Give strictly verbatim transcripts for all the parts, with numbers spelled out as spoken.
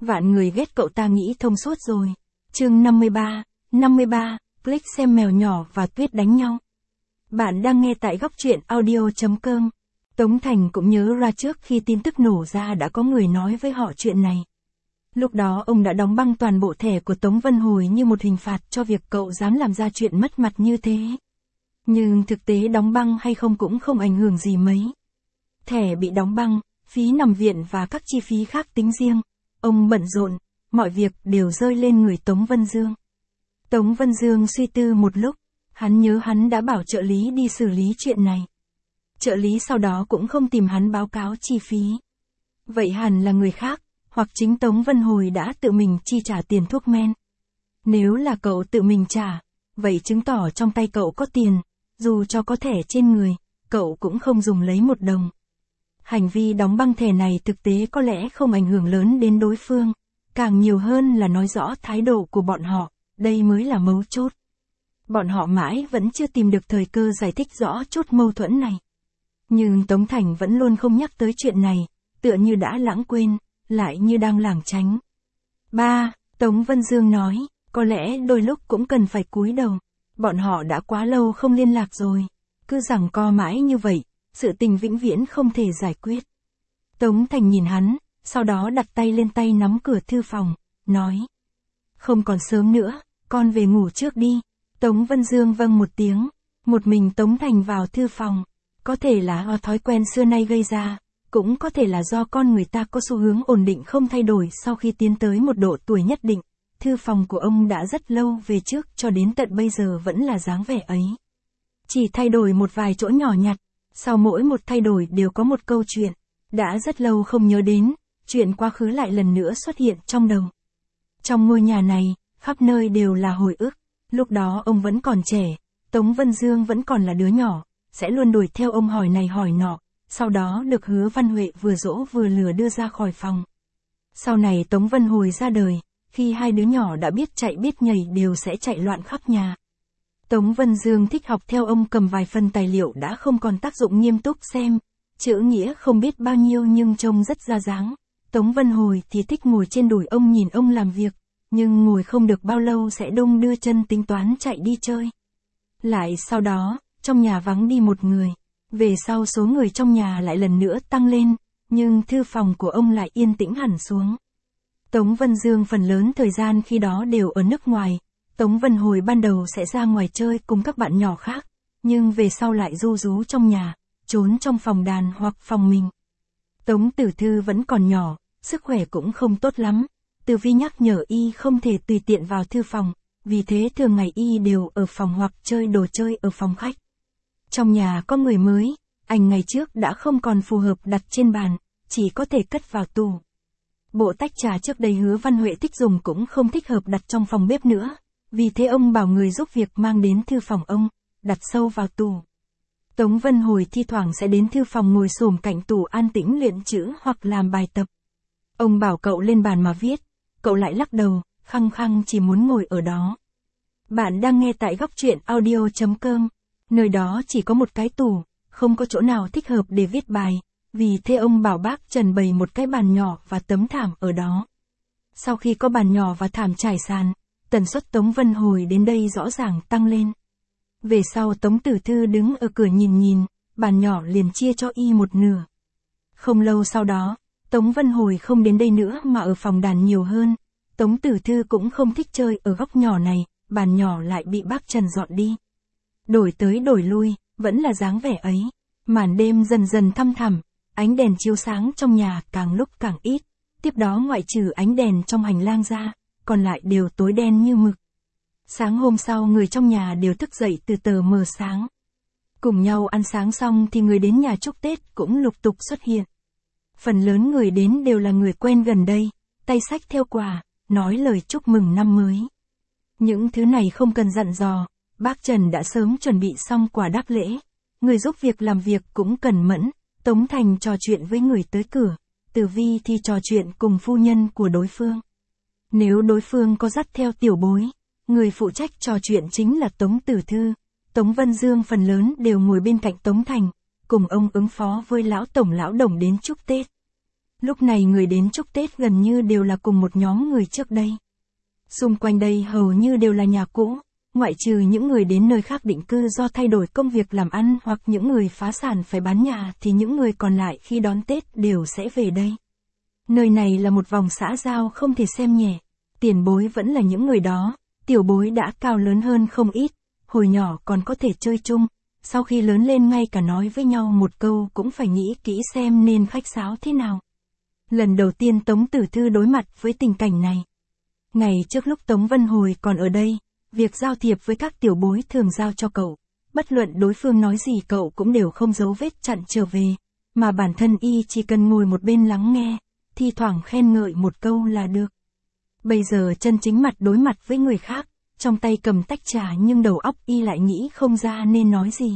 Vạn người ghét cậu ta nghĩ thông suốt rồi. Chương năm mươi ba, năm mươi ba, click xem mèo nhỏ và Tuyết đánh nhau. Bạn đang nghe tại góc truyện audio chấm com. Tống Thành cũng nhớ ra trước khi tin tức nổ ra đã có người nói với họ chuyện này. Lúc đó ông đã đóng băng toàn bộ thẻ của Tống Vân Hồi như một hình phạt cho việc cậu dám làm ra chuyện mất mặt như thế. Nhưng thực tế đóng băng hay không cũng không ảnh hưởng gì mấy. Thẻ bị đóng băng, phí nằm viện và các chi phí khác tính riêng. Ông bận rộn, mọi việc đều rơi lên người Tống Vân Dương. Tống Vân Dương suy tư một lúc, hắn nhớ hắn đã bảo trợ lý đi xử lý chuyện này. Trợ lý sau đó cũng không tìm hắn báo cáo chi phí. Vậy hẳn là người khác, hoặc chính Tống Vân Hồi đã tự mình chi trả tiền thuốc men. Nếu là cậu tự mình trả, vậy chứng tỏ trong tay cậu có tiền, dù cho có thẻ trên người, cậu cũng không dùng lấy một đồng. Hành vi đóng băng thẻ này thực tế có lẽ không ảnh hưởng lớn đến đối phương, càng nhiều hơn là nói rõ thái độ của bọn họ, đây mới là mấu chốt. Bọn họ mãi vẫn chưa tìm được thời cơ giải thích rõ chốt mâu thuẫn này. Nhưng Tống Thành vẫn luôn không nhắc tới chuyện này, tựa như đã lãng quên, lại như đang lảng tránh. Ba, Tống Vân Dương nói, có lẽ đôi lúc cũng cần phải cúi đầu. Bọn họ đã quá lâu không liên lạc rồi. Cứ giằng co mãi như vậy, sự tình vĩnh viễn không thể giải quyết. Tống Thành nhìn hắn, sau đó đặt tay lên tay nắm cửa thư phòng, nói. Không còn sớm nữa, con về ngủ trước đi. Tống Vân Dương vâng một tiếng, một mình Tống Thành vào thư phòng. Có thể là thói quen xưa nay gây ra, cũng có thể là do con người ta có xu hướng ổn định không thay đổi sau khi tiến tới một độ tuổi nhất định. Thư phòng của ông đã rất lâu về trước cho đến tận bây giờ vẫn là dáng vẻ ấy. Chỉ thay đổi một vài chỗ nhỏ nhặt, sau mỗi một thay đổi đều có một câu chuyện, đã rất lâu không nhớ đến, chuyện quá khứ lại lần nữa xuất hiện trong đầu. Trong ngôi nhà này, khắp nơi đều là hồi ức, lúc đó ông vẫn còn trẻ, Tống Vân Dương vẫn còn là đứa nhỏ, sẽ luôn đuổi theo ông hỏi này hỏi nọ, sau đó được Hứa Văn Huệ vừa dỗ vừa lừa đưa ra khỏi phòng. Sau này Tống Vân Hồi ra đời, khi hai đứa nhỏ đã biết chạy biết nhảy đều sẽ chạy loạn khắp nhà. Tống Vân Dương thích học theo ông cầm vài phần tài liệu đã không còn tác dụng nghiêm túc xem, chữ nghĩa không biết bao nhiêu nhưng trông rất ra dáng. Tống Vân Hồi thì thích ngồi trên đùi ông nhìn ông làm việc, nhưng ngồi không được bao lâu sẽ đung đưa chân tính toán chạy đi chơi. Lại sau đó, trong nhà vắng đi một người, về sau số người trong nhà lại lần nữa tăng lên, nhưng thư phòng của ông lại yên tĩnh hẳn xuống. Tống Vân Dương phần lớn thời gian khi đó đều ở nước ngoài, Tống Vân Hồi ban đầu sẽ ra ngoài chơi cùng các bạn nhỏ khác, nhưng về sau lại ru rú trong nhà, trốn trong phòng đàn hoặc phòng mình. Tống Tử Thư vẫn còn nhỏ, sức khỏe cũng không tốt lắm, Từ Vi nhắc nhở y không thể tùy tiện vào thư phòng, vì thế thường ngày y đều ở phòng hoặc chơi đồ chơi ở phòng khách. Trong nhà có người mới, ảnh ngày trước đã không còn phù hợp đặt trên bàn, chỉ có thể cất vào tủ. Bộ tách trà trước đây Hứa Văn Huệ thích dùng cũng không thích hợp đặt trong phòng bếp nữa, vì thế ông bảo người giúp việc mang đến thư phòng ông, đặt sâu vào tủ. Tống Vân Hồi thi thoảng sẽ đến thư phòng ngồi xổm cạnh tủ an tĩnh luyện chữ hoặc làm bài tập. Ông bảo cậu lên bàn mà viết, cậu lại lắc đầu, khăng khăng chỉ muốn ngồi ở đó. Bạn đang nghe tại góc truyện audio chấm com, nơi đó chỉ có một cái tủ, không có chỗ nào thích hợp để viết bài. Vì thế ông bảo bác Trần bày một cái bàn nhỏ và tấm thảm ở đó. Sau khi có bàn nhỏ và thảm trải sàn, tần suất Tống Vân Hồi đến đây rõ ràng tăng lên. Về sau Tống Tử Thư đứng ở cửa nhìn nhìn, bàn nhỏ liền chia cho y một nửa. Không lâu sau đó, Tống Vân Hồi không đến đây nữa mà ở phòng đàn nhiều hơn. Tống Tử Thư cũng không thích chơi ở góc nhỏ này, bàn nhỏ lại bị bác Trần dọn đi. Đổi tới đổi lui, vẫn là dáng vẻ ấy. Màn đêm dần dần thăm thẳm. Ánh đèn chiếu sáng trong nhà càng lúc càng ít, tiếp đó ngoại trừ ánh đèn trong hành lang ra, còn lại đều tối đen như mực. Sáng hôm sau người trong nhà đều thức dậy từ tờ mờ sáng. Cùng nhau ăn sáng xong thì người đến nhà chúc Tết cũng lục tục xuất hiện. Phần lớn người đến đều là người quen gần đây, tay xách theo quà, nói lời chúc mừng năm mới. Những thứ này không cần dặn dò, bác Trần đã sớm chuẩn bị xong quà đáp lễ, người giúp việc làm việc cũng cẩn mẫn. Tống Thành trò chuyện với người tới cửa, Từ Vi thì trò chuyện cùng phu nhân của đối phương. Nếu đối phương có dắt theo tiểu bối, người phụ trách trò chuyện chính là Tống Tử Thư. Tống Vân Dương phần lớn đều ngồi bên cạnh Tống Thành, cùng ông ứng phó với lão tổng lão đồng đến chúc Tết. Lúc này người đến chúc Tết gần như đều là cùng một nhóm người trước đây. Xung quanh đây hầu như đều là nhà cũ, ngoại trừ những người đến nơi khác định cư do thay đổi công việc làm ăn hoặc những người phá sản phải bán nhà thì những người còn lại khi đón Tết đều sẽ về đây. Nơi này là một vòng xã giao không thể xem nhẹ, tiền bối vẫn là những người đó, tiểu bối đã cao lớn hơn không ít, hồi nhỏ còn có thể chơi chung, sau khi lớn lên ngay cả nói với nhau một câu cũng phải nghĩ kỹ xem nên khách sáo thế nào. Lần đầu tiên Tống Tử Thư đối mặt với tình cảnh này. Ngày trước lúc Tống Vân Hồi còn ở đây, việc giao thiệp với các tiểu bối thường giao cho cậu, bất luận đối phương nói gì cậu cũng đều không giấu vết chặn trở về, mà bản thân y chỉ cần ngồi một bên lắng nghe, thi thoảng khen ngợi một câu là được. Bây giờ chân chính mặt đối mặt với người khác, trong tay cầm tách trà nhưng đầu óc y lại nghĩ không ra nên nói gì.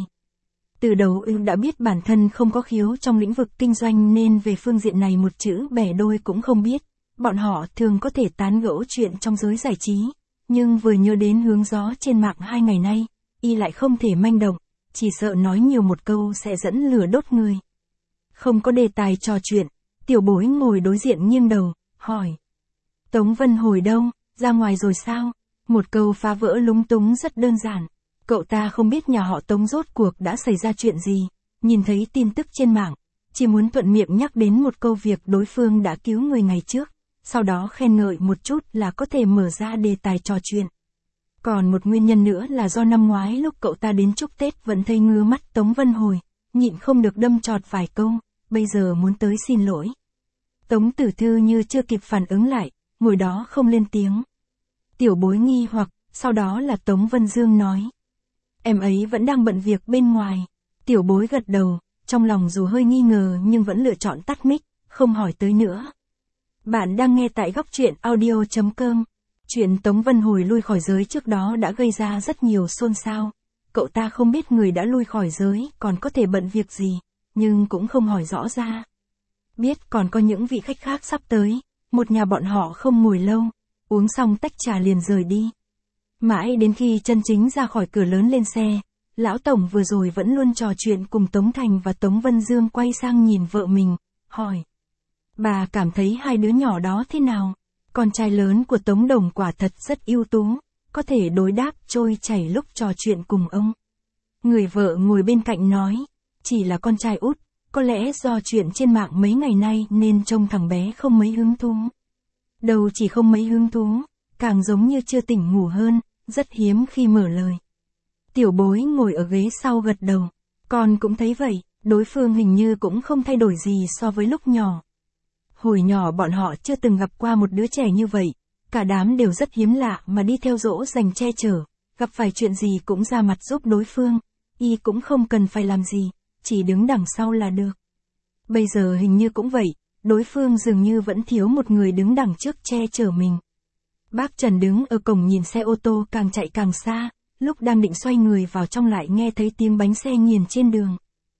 Từ đầu y đã biết bản thân không có khiếu trong lĩnh vực kinh doanh nên về phương diện này một chữ bẻ đôi cũng không biết. Bọn họ thường có thể tán gẫu chuyện trong giới giải trí, nhưng vừa nhớ đến hướng gió trên mạng hai ngày nay, y lại không thể manh động, chỉ sợ nói nhiều một câu sẽ dẫn lửa đốt người. Không có đề tài trò chuyện, tiểu bối ngồi đối diện nghiêng đầu, hỏi. Tống Vân Hồi đâu, ra ngoài rồi sao? Một câu phá vỡ lúng túng rất đơn giản. Cậu ta không biết nhà họ Tống rốt cuộc đã xảy ra chuyện gì, nhìn thấy tin tức trên mạng, chỉ muốn thuận miệng nhắc đến một câu việc đối phương đã cứu người ngày trước, sau đó khen ngợi một chút là có thể mở ra đề tài trò chuyện. Còn một nguyên nhân nữa là do năm ngoái lúc cậu ta đến chúc Tết vẫn thấy ngứa mắt Tống Vân Hồi, nhịn không được đâm chọt vài câu, bây giờ muốn tới xin lỗi. Tống Tử Thư như chưa kịp phản ứng lại, ngồi đó không lên tiếng. Tiểu bối nghi hoặc, sau đó là Tống Vân Dương nói. Em ấy vẫn đang bận việc bên ngoài. Tiểu bối gật đầu, trong lòng dù hơi nghi ngờ nhưng vẫn lựa chọn tắt mic, không hỏi tới nữa. Bạn đang nghe tại góc truyện audio chấm com. Chuyện Tống Vân Hồi lui khỏi giới trước đó đã gây ra rất nhiều xôn xao. Cậu ta không biết người đã lui khỏi giới còn có thể bận việc gì, nhưng cũng không hỏi rõ ra. Biết còn có những vị khách khác sắp tới, một nhà bọn họ không ngồi lâu, uống xong tách trà liền rời đi. Mãi đến khi chân chính ra khỏi cửa lớn lên xe, lão tổng vừa rồi vẫn luôn trò chuyện cùng Tống Thành và Tống Vân Dương quay sang nhìn vợ mình, hỏi. Bà cảm thấy hai đứa nhỏ đó thế nào? Con trai lớn của Tống Đồng quả thật rất ưu tú, có thể đối đáp trôi chảy lúc trò chuyện cùng ông. Người vợ ngồi bên cạnh nói, chỉ là con trai út, có lẽ do chuyện trên mạng mấy ngày nay nên trông thằng bé không mấy hứng thú. Đầu chỉ không mấy hứng thú, càng giống như chưa tỉnh ngủ hơn, rất hiếm khi mở lời. Tiểu bối ngồi ở ghế sau gật đầu, con cũng thấy vậy, đối phương hình như cũng không thay đổi gì so với lúc nhỏ. Hồi nhỏ bọn họ chưa từng gặp qua một đứa trẻ như vậy, cả đám đều rất hiếm lạ mà đi theo dỗ dành che chở, gặp phải chuyện gì cũng ra mặt giúp đối phương, y cũng không cần phải làm gì, chỉ đứng đằng sau là được. Bây giờ hình như cũng vậy, đối phương dường như vẫn thiếu một người đứng đằng trước che chở mình. Bác Trần đứng ở cổng nhìn xe ô tô càng chạy càng xa, lúc đang định xoay người vào trong lại nghe thấy tiếng bánh xe nghiền trên đường.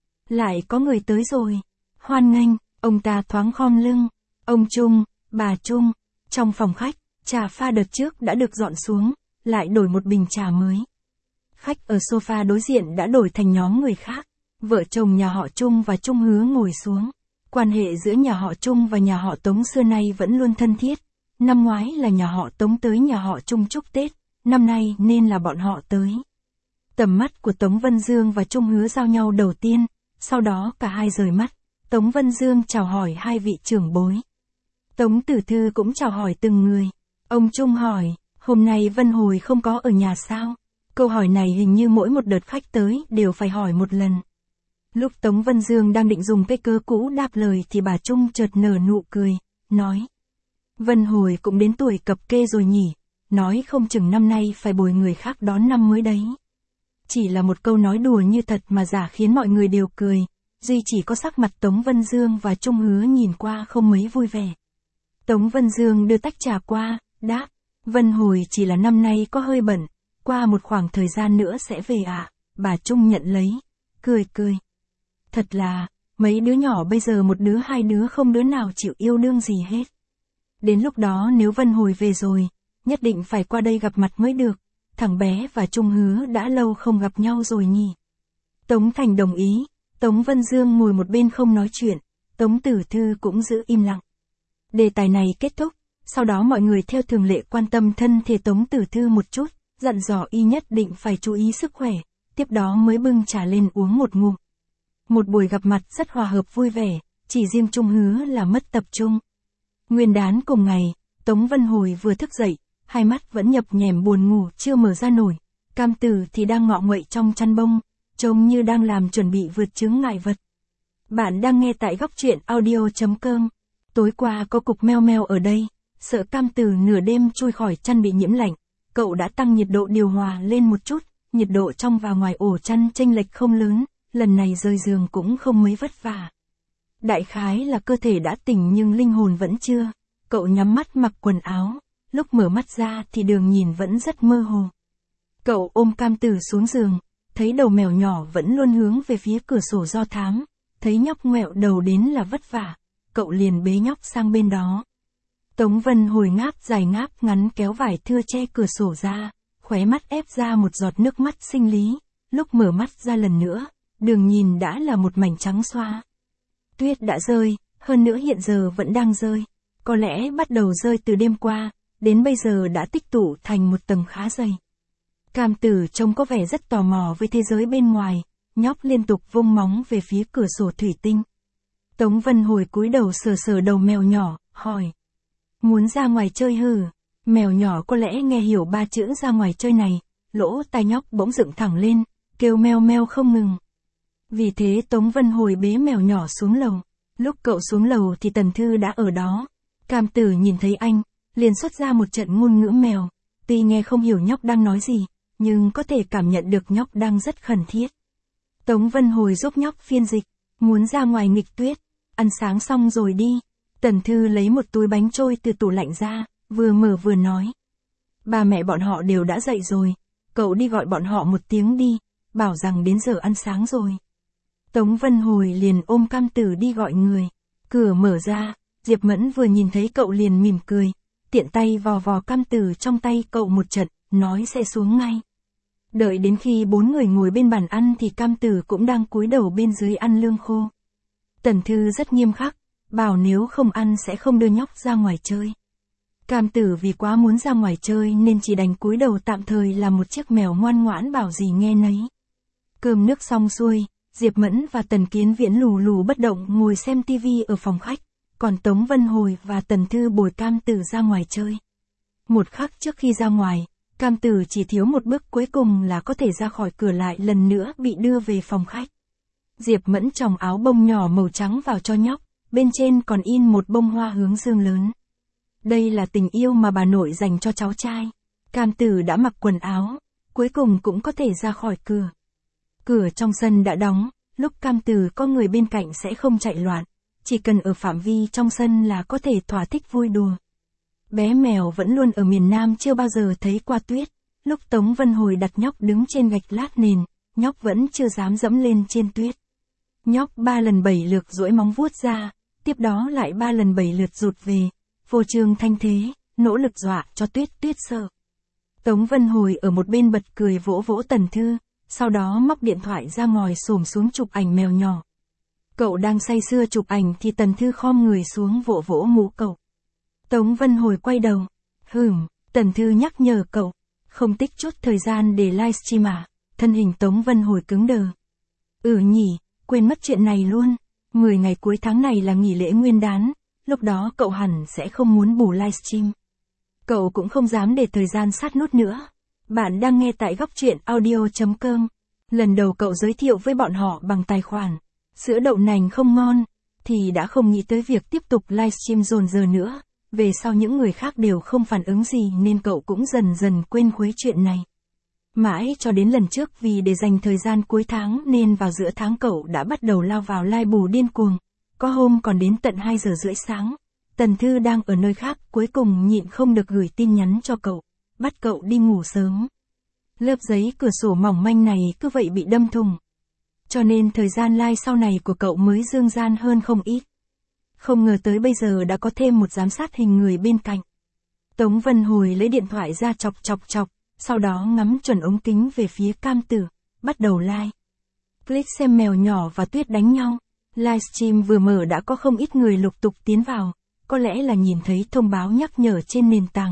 Lại có người tới rồi. Hoan nghênh, ông ta thoáng khom lưng. Ông Trung, bà Trung, trong phòng khách, trà pha đợt trước đã được dọn xuống, lại đổi một bình trà mới. Khách ở sofa đối diện đã đổi thành nhóm người khác. Vợ chồng nhà họ Trung và Trung Hứa ngồi xuống. Quan hệ giữa nhà họ Trung và nhà họ Tống xưa nay vẫn luôn thân thiết. Năm ngoái là nhà họ Tống tới nhà họ Trung chúc Tết, năm nay nên là bọn họ tới. Tầm mắt của Tống Vân Dương và Trung Hứa giao nhau đầu tiên, sau đó cả hai rời mắt. Tống Vân Dương chào hỏi hai vị trưởng bối. Tống Tử Thư cũng chào hỏi từng người. Ông Trung hỏi, hôm nay Vân Hồi không có ở nhà sao? Câu hỏi này hình như mỗi một đợt khách tới đều phải hỏi một lần. Lúc Tống Vân Dương đang định dùng cái cớ cũ đáp lời thì bà Trung chợt nở nụ cười, nói. Vân Hồi cũng đến tuổi cập kê rồi nhỉ, nói không chừng năm nay phải bồi người khác đón năm mới đấy. Chỉ là một câu nói đùa như thật mà giả khiến mọi người đều cười, duy chỉ có sắc mặt Tống Vân Dương và Trung Hứa nhìn qua không mấy vui vẻ. Tống Vân Dương đưa tách trà qua, đáp, Vân Hồi chỉ là năm nay có hơi bận, qua một khoảng thời gian nữa sẽ về ạ. À? Bà Trung nhận lấy, cười cười. Thật là, mấy đứa nhỏ bây giờ một đứa hai đứa không đứa nào chịu yêu đương gì hết. Đến lúc đó nếu Vân Hồi về rồi, nhất định phải qua đây gặp mặt mới được, thằng bé và Trung Hứa đã lâu không gặp nhau rồi nhỉ. Tống Thành đồng ý, Tống Vân Dương ngồi một bên không nói chuyện, Tống Tử Thư cũng giữ im lặng. Đề tài này kết thúc, sau đó mọi người theo thường lệ quan tâm thân thể Tống Tử Thư một chút, dặn dò y nhất định phải chú ý sức khỏe, tiếp đó mới bưng trà lên uống một ngụm. Một buổi gặp mặt rất hòa hợp vui vẻ, chỉ riêng Trung Hứa là mất tập trung. Nguyên đán cùng ngày, Tống Vân Hồi vừa thức dậy, hai mắt vẫn nhập nhèm buồn ngủ chưa mở ra nổi, Cam Tử thì đang ngọ nguậy trong chăn bông, trông như đang làm chuẩn bị vượt chướng ngại vật. Bạn đang nghe tại góc truyện audio.com. Tối qua có cục meo meo ở đây, sợ Cam Tử nửa đêm chui khỏi chăn bị nhiễm lạnh, cậu đã tăng nhiệt độ điều hòa lên một chút, nhiệt độ trong và ngoài ổ chăn chênh lệch không lớn, lần này rời giường cũng không mấy vất vả. Đại khái là cơ thể đã tỉnh nhưng linh hồn vẫn chưa, cậu nhắm mắt mặc quần áo, lúc mở mắt ra thì đường nhìn vẫn rất mơ hồ. Cậu ôm Cam Tử xuống giường, thấy đầu mèo nhỏ vẫn luôn hướng về phía cửa sổ do thám, thấy nhóc ngoẹo đầu đến là vất vả, cậu liền bế nhóc sang bên đó. Tống Vân Hồi ngáp dài ngáp ngắn kéo vải thưa che cửa sổ ra, khóe mắt ép ra một giọt nước mắt sinh lý, lúc mở mắt ra lần nữa, đường nhìn đã là một mảnh trắng xóa. Tuyết đã rơi, hơn nữa hiện giờ vẫn đang rơi, có lẽ bắt đầu rơi từ đêm qua, đến bây giờ đã tích tụ thành một tầng khá dày. Cam Tử trông có vẻ rất tò mò với thế giới bên ngoài, nhóc liên tục vung móng về phía cửa sổ thủy tinh. Tống Vân Hồi cúi đầu sờ sờ đầu mèo nhỏ, hỏi. Muốn ra ngoài chơi hừ? Mèo nhỏ có lẽ nghe hiểu ba chữ ra ngoài chơi này, lỗ tai nhóc bỗng dựng thẳng lên, kêu meo meo không ngừng. Vì thế Tống Vân Hồi bế mèo nhỏ xuống lầu. Lúc cậu xuống lầu thì Tần Thư đã ở đó. Cam Tử nhìn thấy anh, liền xuất ra một trận ngôn ngữ mèo. Tuy nghe không hiểu nhóc đang nói gì, nhưng có thể cảm nhận được nhóc đang rất khẩn thiết. Tống Vân Hồi giúp nhóc phiên dịch, muốn ra ngoài nghịch tuyết, ăn sáng xong rồi đi. Tần Thư lấy một túi bánh trôi từ tủ lạnh ra, vừa mở vừa nói. Ba mẹ bọn họ đều đã dậy rồi, cậu đi gọi bọn họ một tiếng đi, bảo rằng đến giờ ăn sáng rồi. Tống Vân Hồi liền ôm Cam Tử đi gọi người. Cửa mở ra, Diệp Mẫn vừa nhìn thấy cậu liền mỉm cười, tiện tay vò vò Cam Tử trong tay cậu một trận, nói sẽ xuống ngay. Đợi đến khi bốn người ngồi bên bàn ăn thì Cam Tử cũng đang cúi đầu bên dưới ăn lương khô. Tần Thư rất nghiêm khắc, bảo nếu không ăn sẽ không đưa nhóc ra ngoài chơi. Cam Tử vì quá muốn ra ngoài chơi nên chỉ đành cúi đầu tạm thời là một chiếc mèo ngoan ngoãn bảo gì nghe nấy. Cơm nước xong xuôi, Diệp Mẫn và Tần Kiến Viễn lù lù bất động ngồi xem tivi ở phòng khách, còn Tống Vân Hồi và Tần Thư bồi Cam Tử ra ngoài chơi. Một khắc trước khi ra ngoài, Cam Tử chỉ thiếu một bước cuối cùng là có thể ra khỏi cửa lại lần nữa bị đưa về phòng khách. Diệp Mẫn tròng áo bông nhỏ màu trắng vào cho nhóc, bên trên còn in một bông hoa hướng dương lớn. Đây là tình yêu mà bà nội dành cho cháu trai. Cam Tử đã mặc quần áo, cuối cùng cũng có thể ra khỏi cửa. Cửa trong sân đã đóng, lúc Cam Tử có người bên cạnh sẽ không chạy loạn, chỉ cần ở phạm vi trong sân là có thể thỏa thích vui đùa. Bé mèo vẫn luôn ở miền Nam chưa bao giờ thấy qua tuyết, lúc Tống Vân Hồi đặt nhóc đứng trên gạch lát nền, nhóc vẫn chưa dám dẫm lên trên tuyết. Nhóc ba lần bảy lượt duỗi móng vuốt ra, tiếp đó lại ba lần bảy lượt rụt về, phô trương thanh thế, nỗ lực dọa cho tuyết tuyết sợ. Tống Vân Hồi ở một bên bật cười vỗ vỗ Tần Thư, sau đó móc điện thoại ra ngồi xổm xuống chụp ảnh mèo nhỏ. Cậu đang say sưa chụp ảnh thì Tần Thư khom người xuống vỗ vỗ mũ cậu. Tống Vân Hồi quay đầu. Hửm, Tần Thư nhắc nhở cậu. Không tích chút thời gian để livestream à? Thân hình Tống Vân Hồi cứng đờ. Ừ nhỉ, quên mất chuyện này luôn. mười ngày cuối tháng này là nghỉ lễ nguyên đán, lúc đó cậu hẳn sẽ không muốn bù livestream. Cậu cũng không dám để thời gian sát nút nữa. Bạn đang nghe tại góc truyện audio.com. Lần đầu cậu giới thiệu với bọn họ bằng tài khoản sữa đậu nành không ngon, thì đã không nghĩ tới việc tiếp tục livestream dồn giờ nữa. Về sau những người khác đều không phản ứng gì nên cậu cũng dần dần quên khuấy chuyện này. Mãi cho đến lần trước vì để dành thời gian cuối tháng nên vào giữa tháng cậu đã bắt đầu lao vào live bù điên cuồng. Có hôm còn đến tận hai giờ rưỡi sáng. Tần Thư đang ở nơi khác cuối cùng nhịn không được gửi tin nhắn cho cậu, bắt cậu đi ngủ sớm. Lớp giấy cửa sổ mỏng manh này cứ vậy bị đâm thùng. Cho nên thời gian live sau này của cậu mới dương gian hơn không ít. Không ngờ tới bây giờ đã có thêm một giám sát hình người bên cạnh. Tống Vân Hồi lấy điện thoại ra chọc chọc chọc, sau đó ngắm chuẩn ống kính về phía Cam Tử, bắt đầu live. Click xem mèo nhỏ và tuyết đánh nhau. Livestream vừa mở đã có không ít người lục tục tiến vào, có lẽ là nhìn thấy thông báo nhắc nhở trên nền tảng.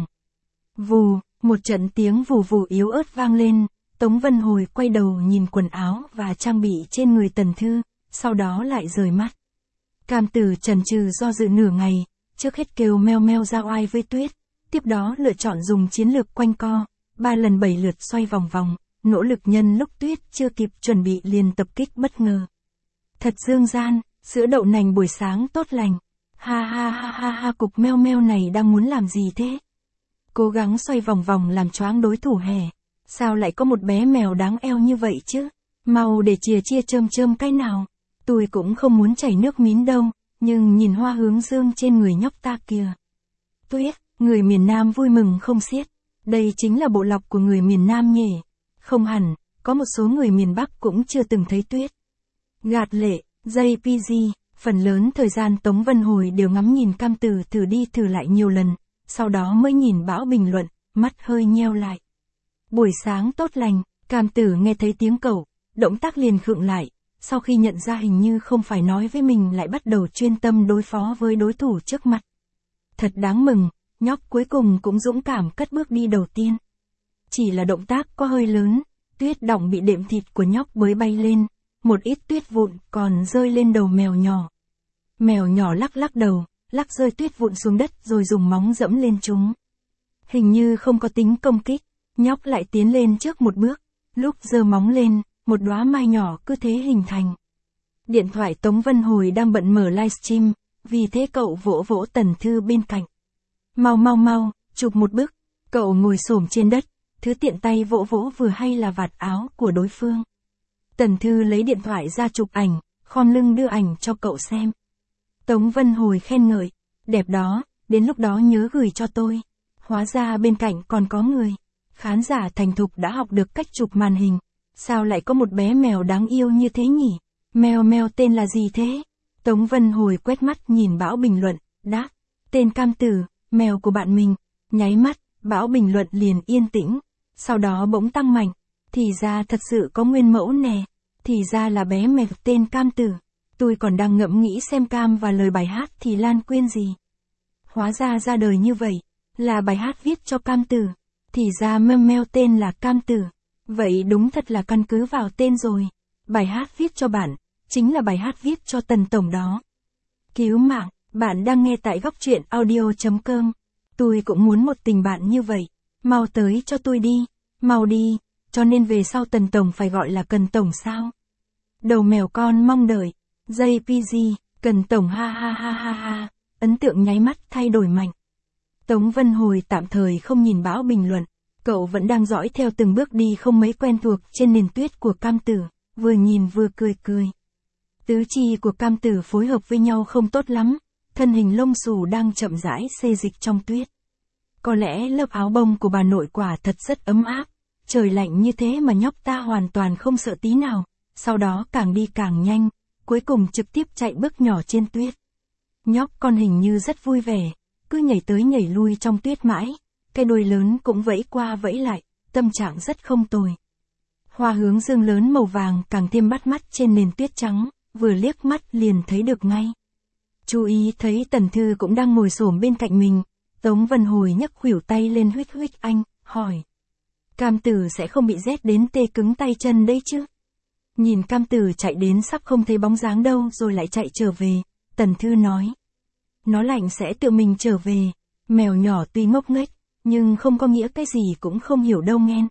Vù, một trận tiếng vù vù yếu ớt vang lên, Tống Vân Hồi quay đầu nhìn quần áo và trang bị trên người Tần Thư, sau đó lại rời mắt. Cam Tử chần chừ do dự nửa ngày, trước hết kêu meo meo ra oai với Tuyết, tiếp đó lựa chọn dùng chiến lược quanh co, ba lần bảy lượt xoay vòng vòng, nỗ lực nhân lúc Tuyết chưa kịp chuẩn bị liền tập kích bất ngờ. Thật dương gian, sữa đậu nành buổi sáng tốt lành. Ha ha ha ha ha, cục meo meo này đang muốn làm gì thế? Cố gắng xoay vòng vòng làm choáng đối thủ hè. Sao lại có một bé mèo đáng eo như vậy chứ? Mau để chìa chia chơm chơm cái nào. Tôi cũng không muốn chảy nước mín đâu, nhưng nhìn hoa hướng dương trên người nhóc ta kìa. Tuyết, người miền Nam vui mừng không xiết. Đây chính là bộ lọc của người miền Nam nhỉ? Không hẳn, có một số người miền Bắc cũng chưa từng thấy Tuyết. Gạt lệ, jay pê giê, phần lớn thời gian Tống Vân Hồi đều ngắm nhìn Cam Tử thử đi thử lại nhiều lần, sau đó mới nhìn bão bình luận, mắt hơi nheo lại. Buổi sáng tốt lành, Cam Tử nghe thấy tiếng cẩu, động tác liền khựng lại, sau khi nhận ra hình như không phải nói với mình lại bắt đầu chuyên tâm đối phó với đối thủ trước mặt. Thật đáng mừng, nhóc cuối cùng cũng dũng cảm cất bước đi đầu tiên. Chỉ là động tác có hơi lớn, tuyết đọng bị đệm thịt của nhóc bới bay lên, một ít tuyết vụn còn rơi lên đầu mèo nhỏ. Mèo nhỏ lắc lắc đầu, lắc rơi tuyết vụn xuống đất rồi dùng móng dẫm lên chúng. Hình như không có tính công kích, nhóc lại tiến lên trước một bước, lúc giơ móng lên, một đóa mai nhỏ cứ thế hình thành. Điện thoại Tống Vân Hồi đang bận mở livestream, vì thế cậu vỗ vỗ Tần Thư bên cạnh. Mau mau mau, chụp một bức. Cậu ngồi xổm trên đất, thứ tiện tay vỗ vỗ vừa hay là vạt áo của đối phương. Tần Thư lấy điện thoại ra chụp ảnh, khom lưng đưa ảnh cho cậu xem. Tống Vân Hồi khen ngợi, đẹp đó, đến lúc đó nhớ gửi cho tôi. Hóa ra bên cạnh còn có người. Khán giả thành thục đã học được cách chụp màn hình. Sao lại có một bé mèo đáng yêu như thế nhỉ? Mèo mèo tên là gì thế? Tống Vân Hồi quét mắt nhìn Bão bình luận, đáp, tên Cam Tử, mèo của bạn mình. Nháy mắt, Bão bình luận liền yên tĩnh, sau đó bỗng tăng mạnh. Thì ra thật sự có nguyên mẫu nè, thì ra là bé mèo tên Cam Tử. Tôi còn đang ngẫm nghĩ xem Cam và lời bài hát thì Lan Quyên gì. Hóa ra ra đời như vậy, là bài hát viết cho Cam Tử. Thì ra meo meo tên là Cam Tử. Vậy đúng thật là căn cứ vào tên rồi. Bài hát viết cho bạn, chính là bài hát viết cho Tần Tổng đó. Cứu mạng, bạn đang nghe tại góc truyện audio chấm com. Tôi cũng muốn một tình bạn như vậy. Mau tới cho tôi đi, mau đi, cho nên về sau Tần Tổng phải gọi là Cần Tổng sao? Đầu mèo con mong đợi, jay pê giê, Cần Tổng ha ha ha ha ha, ấn tượng nháy mắt thay đổi mạnh. Tống Vân Hồi tạm thời không nhìn Bão bình luận, cậu vẫn đang dõi theo từng bước đi không mấy quen thuộc trên nền tuyết của Cam Tử, vừa nhìn vừa cười cười. Tứ chi của Cam Tử phối hợp với nhau không tốt lắm, thân hình lông xù đang chậm rãi xê dịch trong tuyết. Có lẽ lớp áo bông của bà nội quả thật rất ấm áp, trời lạnh như thế mà nhóc ta hoàn toàn không sợ tí nào, sau đó càng đi càng nhanh, cuối cùng trực tiếp chạy bước nhỏ trên tuyết. Nhóc con hình như rất vui vẻ, cứ nhảy tới nhảy lui trong tuyết mãi, cái đuôi lớn cũng vẫy qua vẫy lại, tâm trạng rất không tồi. Hoa hướng dương lớn màu vàng càng thêm bắt mắt trên nền tuyết trắng, vừa liếc mắt liền thấy được ngay. Chú ý thấy Tần Thư cũng đang ngồi xổm bên cạnh mình, Tống Vân Hồi nhấc khuỷu tay lên huých huých anh, hỏi. Cam Tử sẽ không bị rét đến tê cứng tay chân đấy chứ? Nhìn Cam Tử chạy đến sắp không thấy bóng dáng đâu rồi lại chạy trở về, Tần Thư nói. Nó lạnh sẽ tự mình trở về, mèo nhỏ tuy ngốc nghếch, nhưng không có nghĩa cái gì cũng không hiểu đâu nghen.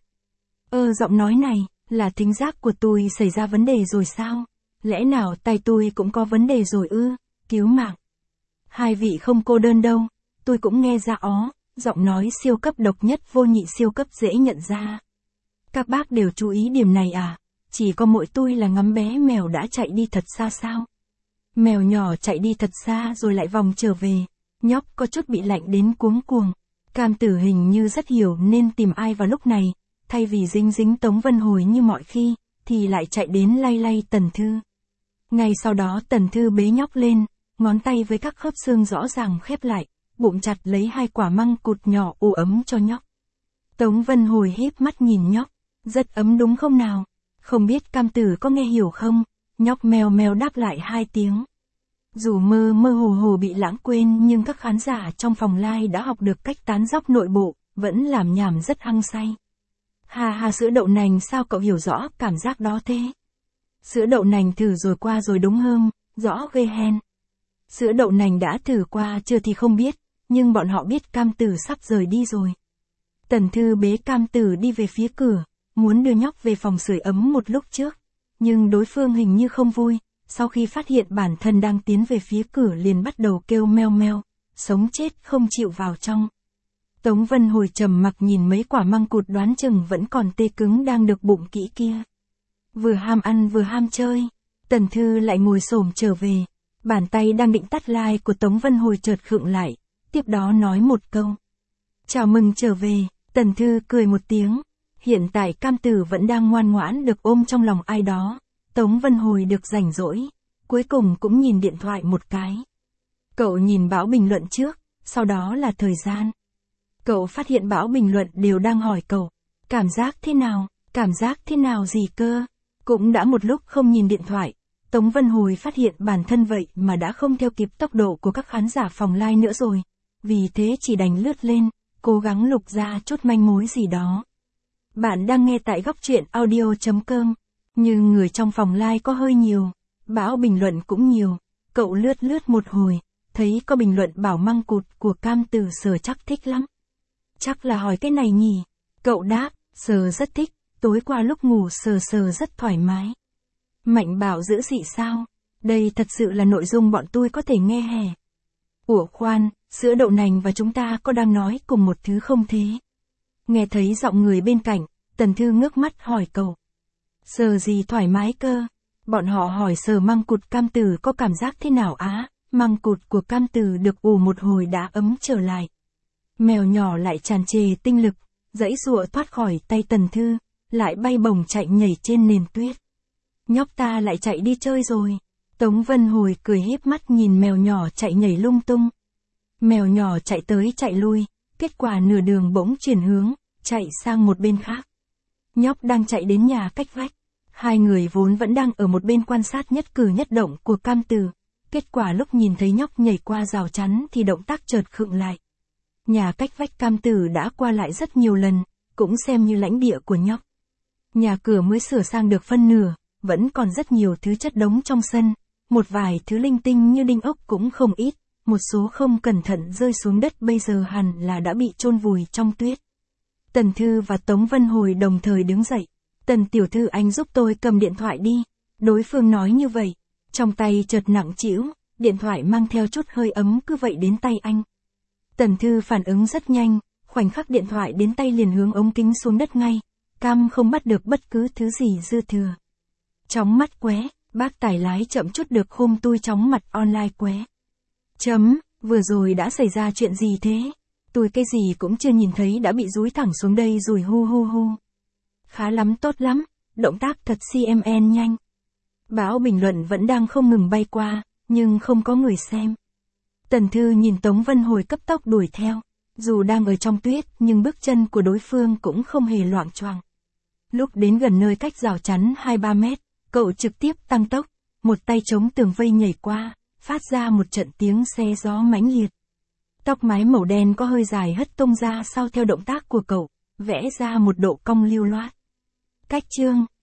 Ơ giọng nói này, là thính giác của tôi xảy ra vấn đề rồi sao? Lẽ nào tai tôi cũng có vấn đề rồi ư? Cứu mạng. Hai vị không cô đơn đâu, tôi cũng nghe ra ó, giọng nói siêu cấp độc nhất vô nhị siêu cấp dễ nhận ra. Các bác đều chú ý điểm này à? Chỉ có mỗi tôi là ngắm bé mèo đã chạy đi thật xa sao? Mèo nhỏ chạy đi thật xa rồi lại vòng trở về, nhóc có chút bị lạnh đến cuống cuồng. Cam Tử hình như rất hiểu nên tìm ai vào lúc này, thay vì dính dính Tống Vân Hồi như mọi khi, thì lại chạy đến lay lay Tần Thư. Ngay sau đó Tần Thư bế nhóc lên, ngón tay với các khớp xương rõ ràng khép lại, bụng chặt lấy hai quả măng cụt nhỏ ủ ấm cho nhóc. Tống Vân Hồi híp mắt nhìn nhóc, rất ấm đúng không nào? Không biết Cam Tử có nghe hiểu không? Nhóc meo meo đáp lại hai tiếng. Dù mơ mơ hồ hồ bị lãng quên nhưng các khán giả trong phòng live đã học được cách tán dóc nội bộ, vẫn làm nhảm rất hăng say. Hà hà sữa đậu nành, sao cậu hiểu rõ cảm giác đó thế? Sữa đậu nành thử rồi qua rồi đúng không? Rõ ghê hen. Sữa đậu nành đã thử qua chưa thì không biết, nhưng bọn họ biết Cam Tử sắp rời đi rồi. Tần Thư bế Cam Tử đi về phía cửa, muốn đưa nhóc về phòng sưởi ấm một lúc trước. Nhưng đối phương hình như không vui, sau khi phát hiện bản thân đang tiến về phía cửa liền bắt đầu kêu meo meo, sống chết không chịu vào trong. Tống Vân Hồi trầm mặc nhìn mấy quả măng cụt đoán chừng vẫn còn tê cứng đang được bụng kỹ kia. Vừa ham ăn vừa ham chơi, Tần Thư lại ngồi xổm trở về, bàn tay đang định tắt like của Tống Vân Hồi chợt khựng lại, tiếp đó nói một câu. Chào mừng trở về, Tần Thư cười một tiếng, hiện tại Cam Tử vẫn đang ngoan ngoãn được ôm trong lòng ai đó, Tống Vân Hồi được rảnh rỗi, cuối cùng cũng nhìn điện thoại một cái. Cậu nhìn bão bình luận trước, sau đó là thời gian. Cậu phát hiện bão bình luận đều đang hỏi cậu, cảm giác thế nào, cảm giác thế nào gì cơ, cũng đã một lúc không nhìn điện thoại. Tống Vân Hồi phát hiện bản thân vậy mà đã không theo kịp tốc độ của các khán giả phòng live nữa rồi, vì thế chỉ đành lướt lên, cố gắng lục ra chút manh mối gì đó. Bạn đang nghe tại góc truyện audio chấm com, nhưng người trong phòng live có hơi nhiều, bão bình luận cũng nhiều, cậu lướt lướt một hồi, thấy có bình luận bảo măng cụt của Cam Tử Sờ chắc thích lắm. Chắc là hỏi cái này nhỉ? Cậu đáp, Sờ rất thích, tối qua lúc ngủ Sờ Sờ rất thoải mái. Mạnh bảo giữ dị sao? Đây thật sự là nội dung bọn tôi có thể nghe hè. Ủa khoan, sữa đậu nành và chúng ta có đang nói cùng một thứ không thế? Nghe thấy giọng người bên cạnh, Tần Thư ngước mắt hỏi cậu. Sờ gì thoải mái cơ? Bọn họ hỏi Sờ măng cụt Cam Tử có cảm giác thế nào á? Măng cụt của Cam Tử được ủ một hồi đã ấm trở lại. Mèo nhỏ lại tràn trề tinh lực, giãy giụa thoát khỏi tay Tần Thư, lại bay bổng chạy nhảy trên nền tuyết. Nhóc ta lại chạy đi chơi rồi. Tống Vân Hồi cười híp mắt nhìn mèo nhỏ chạy nhảy lung tung. Mèo nhỏ chạy tới chạy lui, kết quả nửa đường bỗng chuyển hướng, chạy sang một bên khác. Nhóc đang chạy đến nhà cách vách. Hai người vốn vẫn đang ở một bên quan sát nhất cử nhất động của Cam Tử. Kết quả lúc nhìn thấy nhóc nhảy qua rào chắn thì động tác chợt khựng lại. Nhà cách vách Cam Tử đã qua lại rất nhiều lần, cũng xem như lãnh địa của nhóc. Nhà cửa mới sửa sang được phân nửa, vẫn còn rất nhiều thứ chất đống trong sân, một vài thứ linh tinh như đinh ốc cũng không ít, một số không cẩn thận rơi xuống đất bây giờ hẳn là đã bị chôn vùi trong tuyết. Tần Thư và Tống Vân Hồi đồng thời đứng dậy. Tần tiểu thư anh giúp tôi cầm điện thoại đi. Đối phương nói như vậy, trong tay chợt nặng trĩu, điện thoại mang theo chút hơi ấm cứ vậy đến tay anh. Tần Thư phản ứng rất nhanh, khoảnh khắc điện thoại đến tay liền hướng ống kính xuống đất ngay, cam không bắt được bất cứ thứ gì dư thừa. Chóng mắt qué, bác tài lái chậm chút được hôm tôi chóng mặt online qué. Chấm, vừa rồi đã xảy ra chuyện gì thế? Tôi cái gì cũng chưa nhìn thấy đã bị dúi thẳng xuống đây rồi hu hu hu. Khá lắm, tốt lắm, động tác thật xê em en nhanh. Bão bình luận vẫn đang không ngừng bay qua, nhưng không có người xem. Tần Thư nhìn Tống Vân Hồi cấp tốc đuổi theo, dù đang ở trong tuyết nhưng bước chân của đối phương cũng không hề loạng choạng. Lúc đến gần nơi cách rào chắn hai ba mét, cậu trực tiếp tăng tốc, một tay chống tường vây nhảy qua, phát ra một trận tiếng xe gió mãnh liệt. Tóc mái màu đen có hơi dài hất tung ra sau theo động tác của cậu, vẽ ra một độ cong lưu loát. Cách chương